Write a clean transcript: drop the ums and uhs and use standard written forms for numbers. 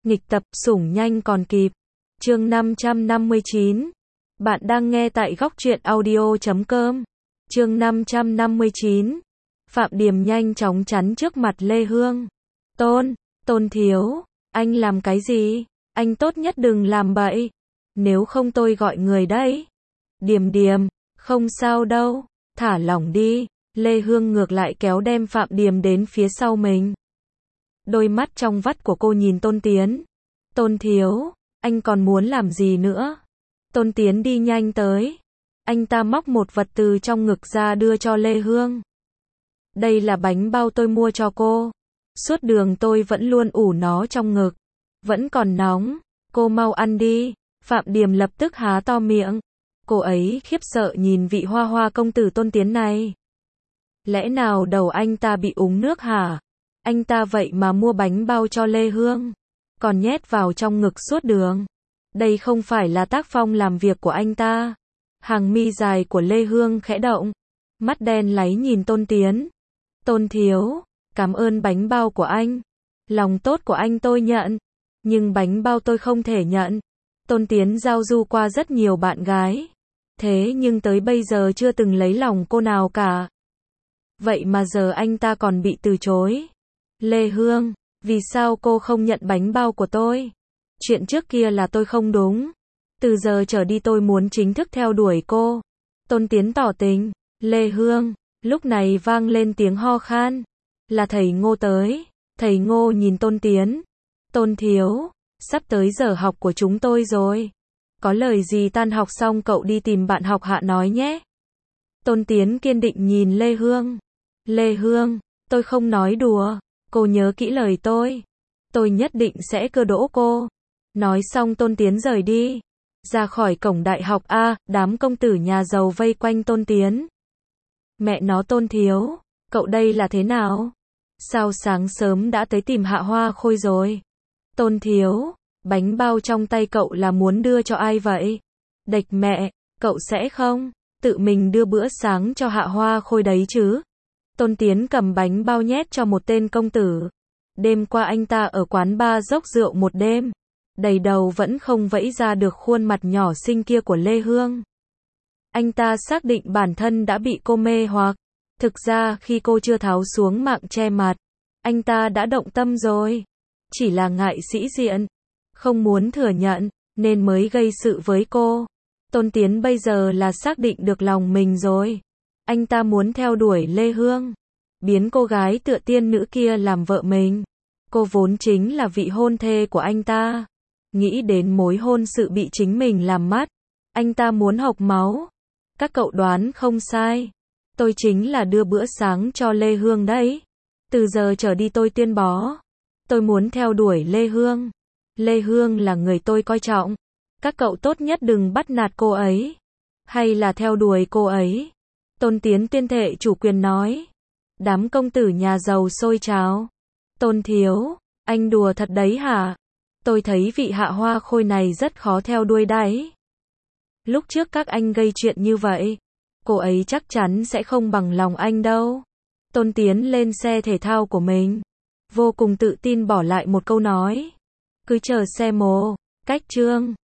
Nghịch tập, sủng nhanh còn kịp. Chương 559. Bạn đang nghe tại góc truyện audio.com. Chương 559. Phạm Điềm nhanh chóng chắn trước mặt Lê Hương. Tôn thiếu, anh làm cái gì? Anh tốt nhất đừng làm bậy. Nếu không tôi gọi người đấy. Điềm, không sao đâu, thả lỏng đi. Lê Hương ngược lại kéo đem Phạm Điềm đến phía sau mình. Đôi mắt trong vắt của cô nhìn Tôn Tiến. Tôn thiếu, anh còn muốn làm gì nữa? Tôn Tiến đi nhanh tới. Anh ta móc một vật từ trong ngực ra đưa cho Lê Hương. Đây là bánh bao tôi mua cho cô. Suốt đường tôi vẫn luôn ủ nó trong ngực. Vẫn còn nóng, cô mau ăn đi. Phạm Điềm lập tức há to miệng. Cô ấy khiếp sợ nhìn vị hoa hoa công tử Tôn Tiến này. Lẽ nào đầu anh ta bị uống nước hả? Anh ta vậy mà mua bánh bao cho Lê Hương, còn nhét vào trong ngực suốt đường. Đây không phải là tác phong làm việc của anh ta. Hàng mi dài của Lê Hương khẽ động, mắt đen láy nhìn Tôn Tiến. Tôn thiếu, cảm ơn bánh bao của anh. Lòng tốt của anh tôi nhận, nhưng bánh bao tôi không thể nhận. Tôn Tiến giao du qua rất nhiều bạn gái, thế nhưng tới bây giờ chưa từng lấy lòng cô nào cả. Vậy mà giờ anh ta còn bị từ chối. Lê Hương, vì sao cô không nhận bánh bao của tôi? Chuyện trước kia là tôi không đúng. Từ giờ trở đi tôi muốn chính thức theo đuổi cô. Tôn Tiến tỏ tình. Lê Hương, lúc này vang lên tiếng ho khan. Là thầy Ngô tới. Thầy Ngô nhìn Tôn Tiến. Tôn thiếu, sắp tới giờ học của chúng tôi rồi. Có lời gì tan học xong cậu đi tìm bạn học hạ nói nhé. Tôn Tiến kiên định nhìn Lê Hương. Lê Hương, tôi không nói đùa. Cô nhớ kỹ lời tôi. Tôi nhất định sẽ cưa đỗ cô. Nói xong Tôn Tiến rời đi. Ra khỏi cổng đại học đám công tử nhà giàu vây quanh Tôn Tiến. Mẹ nó Tôn thiếu, cậu đây là thế nào? Sao sáng sớm đã tới tìm Hạ Hoa Khôi rồi? Tôn thiếu, bánh bao trong tay cậu là muốn đưa cho ai vậy? Đệch mẹ, cậu sẽ không tự mình đưa bữa sáng cho Hạ Hoa Khôi đấy chứ? Tôn Tiến cầm bánh bao nhét cho một tên công tử. Đêm qua anh ta ở quán bar dốc rượu một đêm. Đầy đầu vẫn không vẫy ra được khuôn mặt nhỏ xinh kia của Lê Hương. Anh ta xác định bản thân đã bị cô mê hoặc. Thực ra khi cô chưa tháo xuống mạng che mặt, anh ta đã động tâm rồi. Chỉ là ngại sĩ diện, không muốn thừa nhận, nên mới gây sự với cô. Tôn Tiến bây giờ là xác định được lòng mình rồi. Anh ta muốn theo đuổi Lê Hương, biến cô gái tựa tiên nữ kia làm vợ mình. Cô vốn chính là vị hôn thê của anh ta. Nghĩ đến mối hôn sự bị chính mình làm mất, anh ta muốn hộc máu. Các cậu đoán không sai. Tôi chính là đưa bữa sáng cho Lê Hương đấy. Từ giờ trở đi tôi tuyên bố. Tôi muốn theo đuổi Lê Hương. Lê Hương là người tôi coi trọng. Các cậu tốt nhất đừng bắt nạt cô ấy. Hay là theo đuổi cô ấy. Tôn Tiến tuyên thệ chủ quyền nói. Đám công tử nhà giàu xôi trào. Tôn thiếu, anh đùa thật đấy hả? Tôi thấy vị Hạ Hoa Khôi này rất khó theo đuôi đấy. Lúc trước các anh gây chuyện như vậy, cô ấy chắc chắn sẽ không bằng lòng anh đâu. Tôn Tiến lên xe thể thao của mình, vô cùng tự tin bỏ lại một câu nói. Cứ chờ xe mồ, cách chương.